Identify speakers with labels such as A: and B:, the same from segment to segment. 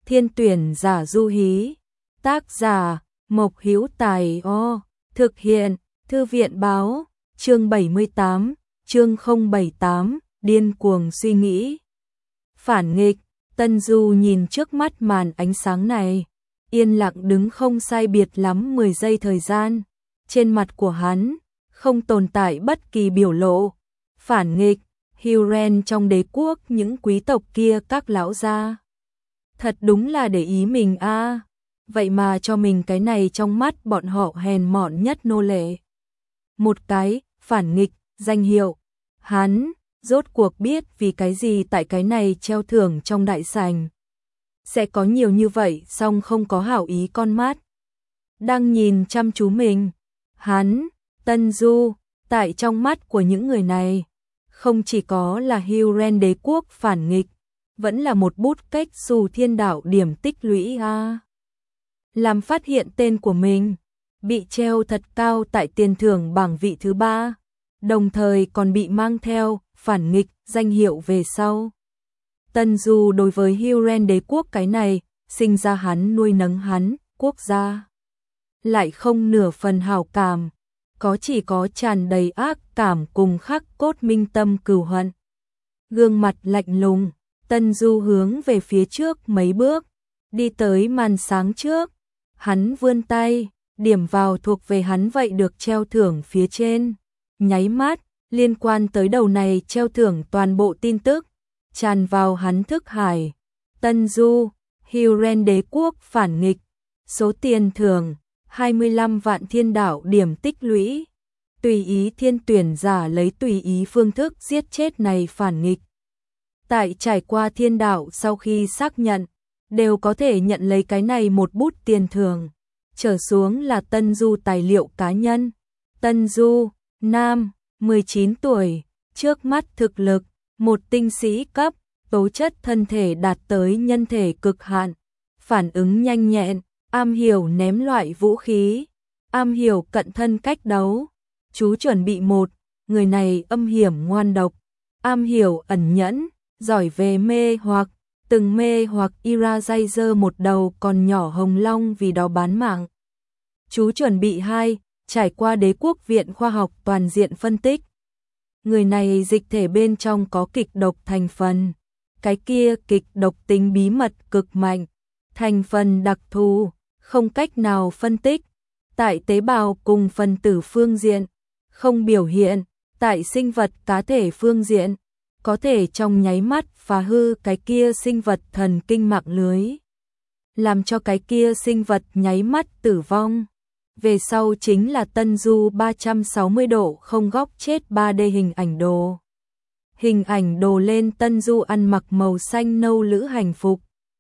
A: Thiên tuyển giả Du Hí. Tác giả Mộc Hữu Tài. Thực hiện Thư viện báo. Chương 78, chương 078, điên cuồng suy nghĩ. Phản nghịch. Tân Du nhìn trước mắt màn ánh sáng này, yên lặng đứng không sai biệt lắm 10 giây thời gian. Trên mặt của hắn không tồn tại bất kỳ biểu lộ. Phản nghịch. Huren trong đế quốc, những quý tộc kia, các lão gia thật đúng là để ý mình a. Vậy mà cho mình cái này trong mắt bọn họ hèn mọn nhất nô lệ. Một cái phản nghịch danh hiệu. Hắn rốt cuộc biết vì cái gì tại cái này treo thưởng trong đại sảnh sẽ có nhiều như vậy, song không có hảo ý con mắt đang nhìn chăm chú mình. Hắn, Tân Du, tại trong mắt của những người này không chỉ có là Huren đế quốc phản nghịch, vẫn là một bút cách xù thiên đạo điểm tích lũy a. Làm phát hiện tên của mình bị treo thật cao tại tiền thưởng bảng vị thứ 3, đồng thời còn bị mang theo phản nghịch danh hiệu về sau. Tân Du đối với Huren đế quốc cái này, sinh ra hắn nuôi nấng hắn, quốc gia lại không nửa phần hảo cảm, chỉ có tràn đầy ác cảm cùng khắc cốt minh tâm cừu hận. Gương mặt lạnh lùng, Tân Du hướng về phía trước mấy bước, đi tới màn sáng trước. Hắn vươn tay, điểm vào thuộc về hắn vậy được treo thưởng phía trên. Nháy mắt, liên quan tới đầu này treo thưởng toàn bộ tin tức tràn vào hắn thức hải. Tân Du, Huren đế quốc phản nghịch, số tiền thưởng 25 vạn thiên đạo điểm tích lũy. Tùy ý thiên tuyển giả lấy tùy ý phương thức giết chết này phản nghịch. Tại trải qua thiên đạo sau khi xác nhận, đều có thể nhận lấy cái này một bút tiền thưởng. Trở xuống là Tân Du tài liệu cá nhân. Tân Du, nam, 19 tuổi, trước mắt thực lực, một tinh sĩ cấp, tố chất thân thể đạt tới nhân thể cực hạn, phản ứng nhanh nhẹn, am hiểu ném loại vũ khí, am hiểu cận thân cách đấu. Chú chuẩn bị 1, người này âm hiểm ngoan độc, am hiểu ẩn nhẫn, giỏi về mê hoặc, từng mê hoặc Irazizer một đầu còn nhỏ hồng long vì đó bán mạng. Chú chuẩn bị 2, trải qua đế quốc viện khoa học toàn diện phân tích. Người này dịch thể bên trong có kịch độc thành phần, cái kia kịch độc tính bí mật cực mạnh, thành phần đặc thù, không cách nào phân tích tại tế bào cùng phân tử phương diện, không biểu hiện tại sinh vật cá thể phương diện, có thể trong nháy mắt phá hư cái kia sinh vật thần kinh mạng lưới, làm cho cái kia sinh vật nháy mắt tử vong. Về sau chính là Tân Du 360 độ không góc chết 3D hình ảnh đồ. Hình ảnh đồ lên Tân Du ăn mặc màu xanh nâu lữ hành phục,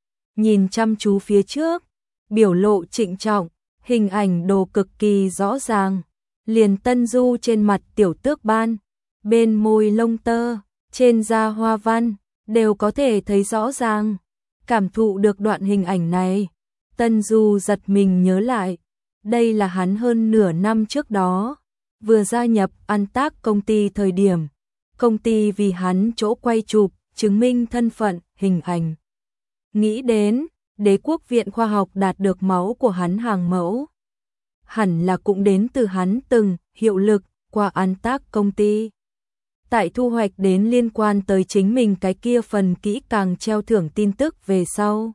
A: nhìn chăm chú phía trước, biểu lộ trịnh trọng, hình ảnh đồ cực kỳ rõ ràng. Liền Tân Du trên mặt tiểu tước ban, bên môi lông tơ, trên da hoa văn, đều có thể thấy rõ ràng. Cảm thụ được đoạn hình ảnh này, Tân Du giật mình nhớ lại, đây là hắn hơn nửa năm trước đó vừa gia nhập An Tác công ty thời điểm, công ty vì hắn chỗ quay chụp chứng minh thân phận, hình ảnh. Nghĩ đến, đế quốc viện khoa học đạt được máu của hắn hàng mẫu, hẳn là cũng đến từ hắn từng hiệu lực qua An Tác công ty. Tại thu hoạch đến liên quan tới chính mình cái kia phần kỹ càng treo thưởng tin tức về sau,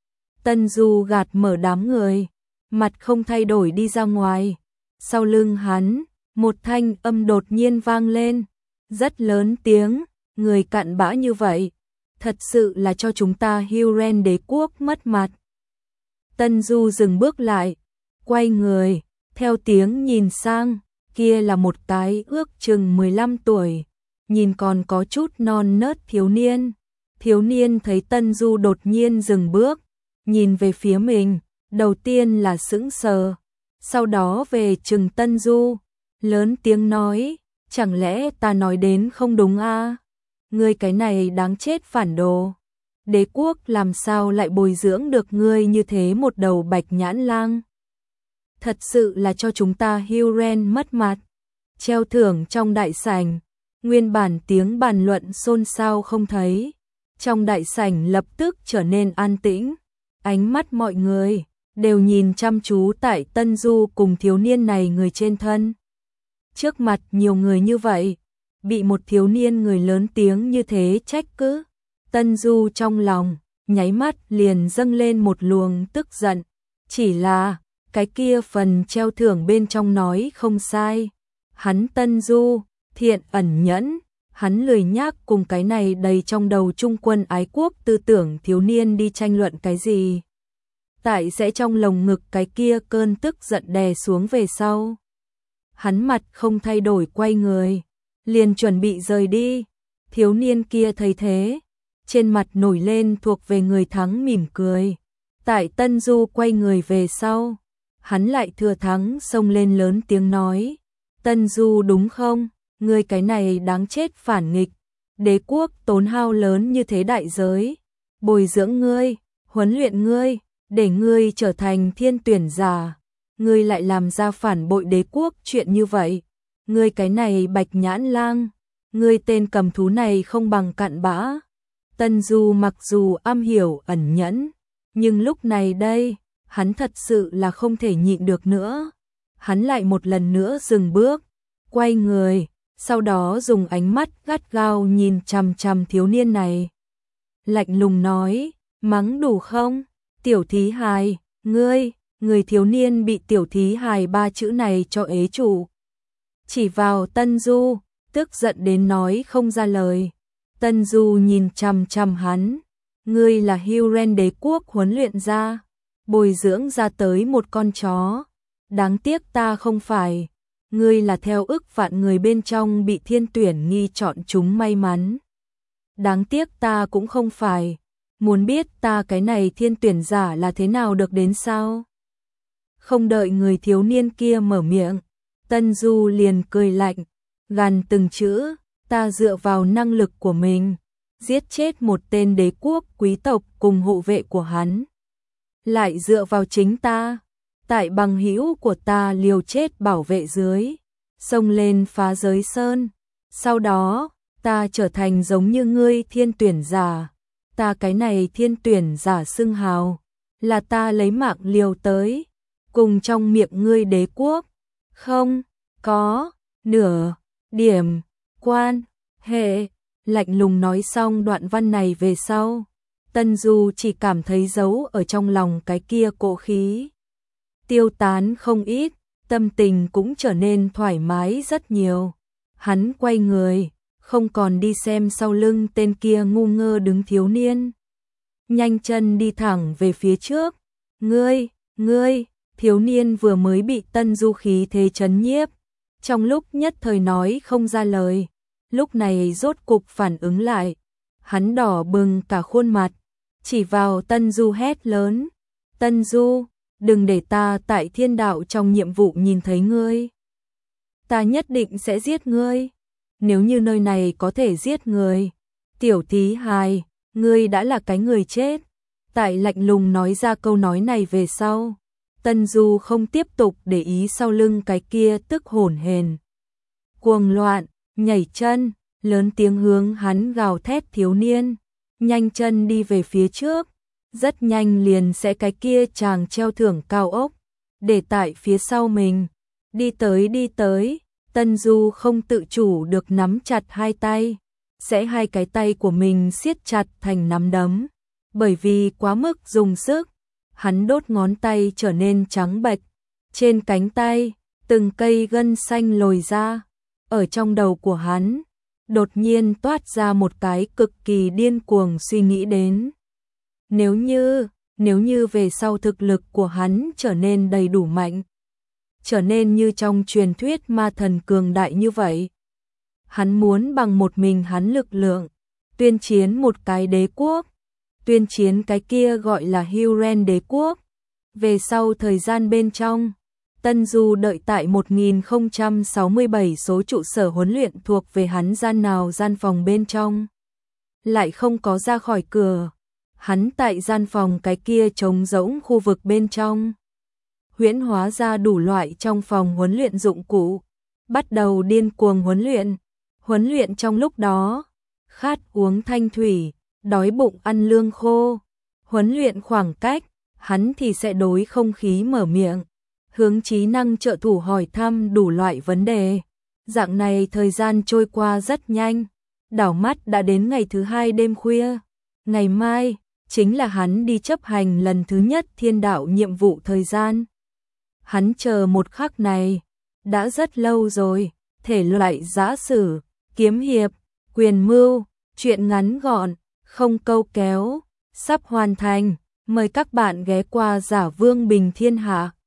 A: Tân Du gạt mở đám người, mặt không thay đổi đi ra ngoài. Sau lưng hắn, một thanh âm đột nhiên vang lên, rất lớn tiếng, người cặn bã như vậy, thật sự là cho chúng ta Huren đế quốc mất mặt. Tân Du dừng bước lại, quay người, theo tiếng nhìn sang, kia là một cái ước chừng 15 tuổi, nhìn còn có chút non nớt thiếu niên. Thiếu niên thấy Tân Du đột nhiên dừng bước, nhìn về phía mình, đầu tiên là sững sờ, sau đó về chừng Tân Du, lớn tiếng nói, chẳng lẽ ta nói đến không đúng a? Ngươi cái này đáng chết phản đồ. Đế quốc làm sao lại bồi dưỡng được ngươi như thế một đầu bạch nhãn lang? Thật sự là cho chúng ta Huren mất mặt. Treo thưởng trong đại sảnh, nguyên bản tiếng bàn luận xôn xao không thấy. Trong đại sảnh lập tức trở nên an tĩnh, Ánh mắt mọi người đều nhìn chăm chú tại Tân Du cùng thiếu niên này người trên thân. Trước mặt nhiều người như vậy, bị một thiếu niên người lớn tiếng như thế trách cứ, Tân Du trong lòng nháy mắt liền dâng lên một luồng tức giận, chỉ là cái kia phần treo thưởng bên trong nói không sai, hắn Tân Du thiện ẩn nhẫn, hắn lười nhác cùng cái này đầy trong đầu trung quân ái quốc tư tưởng thiếu niên đi tranh luận cái gì. Tại sẽ trong lồng ngực cái kia cơn tức giận đè xuống về sau. Hắn mặt không thay đổi quay người, liền chuẩn bị rời đi. Thiếu niên kia thấy thế, trên mặt nổi lên thuộc về người thắng mỉm cười. Tại Tân Du quay người về sau, hắn lại thừa thắng xông lên lớn tiếng nói, Tân Du đúng không? Ngươi cái này đáng chết phản nghịch, đế quốc tốn hao lớn như thế đại giới, bồi dưỡng ngươi, huấn luyện ngươi, để ngươi trở thành thiên tuyển giả, ngươi lại làm ra phản bội đế quốc chuyện như vậy, ngươi cái này Bạch Nhãn Lang, ngươi tên cầm thú này không bằng cặn bã. Tân Du mặc dù am hiểu ẩn nhẫn, nhưng lúc này đây, hắn thật sự là không thể nhịn được nữa. Hắn lại một lần nữa dừng bước, quay người, sau đó dùng ánh mắt gắt gao nhìn chằm chằm thiếu niên này. Lạnh lùng nói, mắng đủ không? Tiểu thí hài, người thiếu niên bị tiểu thí hài ba chữ này cho ế chủ. Chỉ vào Tân Du, tức giận đến nói không ra lời. Tân Du nhìn chằm chằm hắn, ngươi là Huron đế quốc huấn luyện ra, bồi dưỡng ra tới một con chó. Đáng tiếc ta không phải, ngươi là theo ức vạn người bên trong bị thiên tuyển nghi chọn chúng may mắn. Đáng tiếc ta cũng không phải, muốn biết ta cái này thiên tuyển giả là thế nào được đến sao? Không đợi người thiếu niên kia mở miệng, Tân Du liền cười lạnh, gằn từng chữ, ta dựa vào năng lực của mình, giết chết một tên đế quốc quý tộc cùng hộ vệ của hắn. Lại dựa vào chính ta, tại bằng hữu của ta liều chết bảo vệ dưới, xông lên phá giới sơn. Sau đó, ta trở thành giống như ngươi thiên tuyển giả. Ta cái này thiên tuyển giả xưng hào, là ta lấy mạng liều tới, cùng trong miệng ngươi đế quốc, không có nửa điểm quan hệ. Lạnh lùng nói xong đoạn văn này về sau, Tân Du chỉ cảm thấy giấu ở trong lòng cái kia cỗ khí tiêu tán không ít, tâm tình cũng trở nên thoải mái rất nhiều. Hắn quay người, không còn đi xem sau lưng tên kia ngu ngơ đứng thiếu niên, nhanh chân đi thẳng về phía trước. Ngươi, thiếu niên vừa mới bị Tân Du khí thế chấn nhiếp, trong lúc nhất thời nói không ra lời, lúc này rốt cục phản ứng lại, hắn đỏ bừng cả khuôn mặt, chỉ vào Tân Du hét lớn, Tân Du, đừng để ta tại thiên đạo trong nhiệm vụ nhìn thấy ngươi. Ta nhất định sẽ giết ngươi. Nếu như nơi này có thể giết người, tiểu thí hài, ngươi đã là cái người chết. Tại lạnh lùng nói ra câu nói này về sau, Tân Du không tiếp tục để ý sau lưng cái kia tức hổn hển, cuồng loạn, nhảy chân, lớn tiếng hướng hắn gào thét thiếu niên, nhanh chân đi về phía trước, rất nhanh liền sẽ cái kia chàng treo thưởng cao ốc, để tại phía sau mình, đi tới. Tân Du không tự chủ được nắm chặt hai tay, sẽ hai cái tay của mình siết chặt thành nắm đấm, bởi vì quá mức dùng sức, hắn đốt ngón tay trở nên trắng bệch, trên cánh tay, từng cây gân xanh lồi ra, ở trong đầu của hắn, đột nhiên toát ra một cái cực kỳ điên cuồng suy nghĩ đến. Nếu như về sau thực lực của hắn trở nên đầy đủ mạnh, trở nên như trong truyền thuyết ma thần cường đại như vậy, hắn muốn bằng một mình hắn lực lượng, tuyên chiến một cái đế quốc, tuyên chiến cái kia gọi là Huron đế quốc. Về sau thời gian bên trong, Tân Du đợi tại 1067 số trụ sở huấn luyện thuộc về hắn gian phòng bên trong, lại không có ra khỏi cửa. Hắn tại gian phòng cái kia trống rỗng khu vực bên trong, huyễn hóa ra đủ loại trong phòng huấn luyện dụng cụ, bắt đầu điên cuồng huấn luyện trong lúc đó, khát uống thanh thủy, đói bụng ăn lương khô, huấn luyện khoảng cách, hắn thì sẽ đối không khí mở miệng, hướng trí năng trợ thủ hỏi thăm đủ loại vấn đề. Dạng này thời gian trôi qua rất nhanh, đảo mắt đã đến ngày thứ 2 đêm khuya. Ngày mai chính là hắn đi chấp hành lần thứ nhất thiên đạo nhiệm vụ thời gian. Hắn chờ một khắc này đã rất lâu rồi, thể loại giã sử, kiếm hiệp, quyền mưu, truyện ngắn gọn, không câu kéo, sắp hoàn thành. Mời các bạn ghé qua Giả Vương Bình Thiên Hạ.